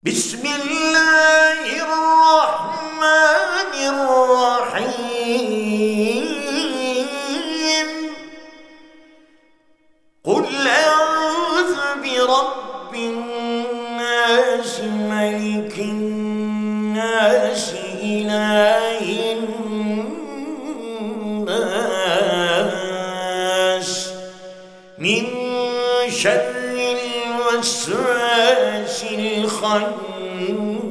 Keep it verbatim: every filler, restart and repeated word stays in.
بسم الله الرحمن الرحيم. قل أعوذ برب الناس ملك الناس إله الناس من شر الوسواس الخناس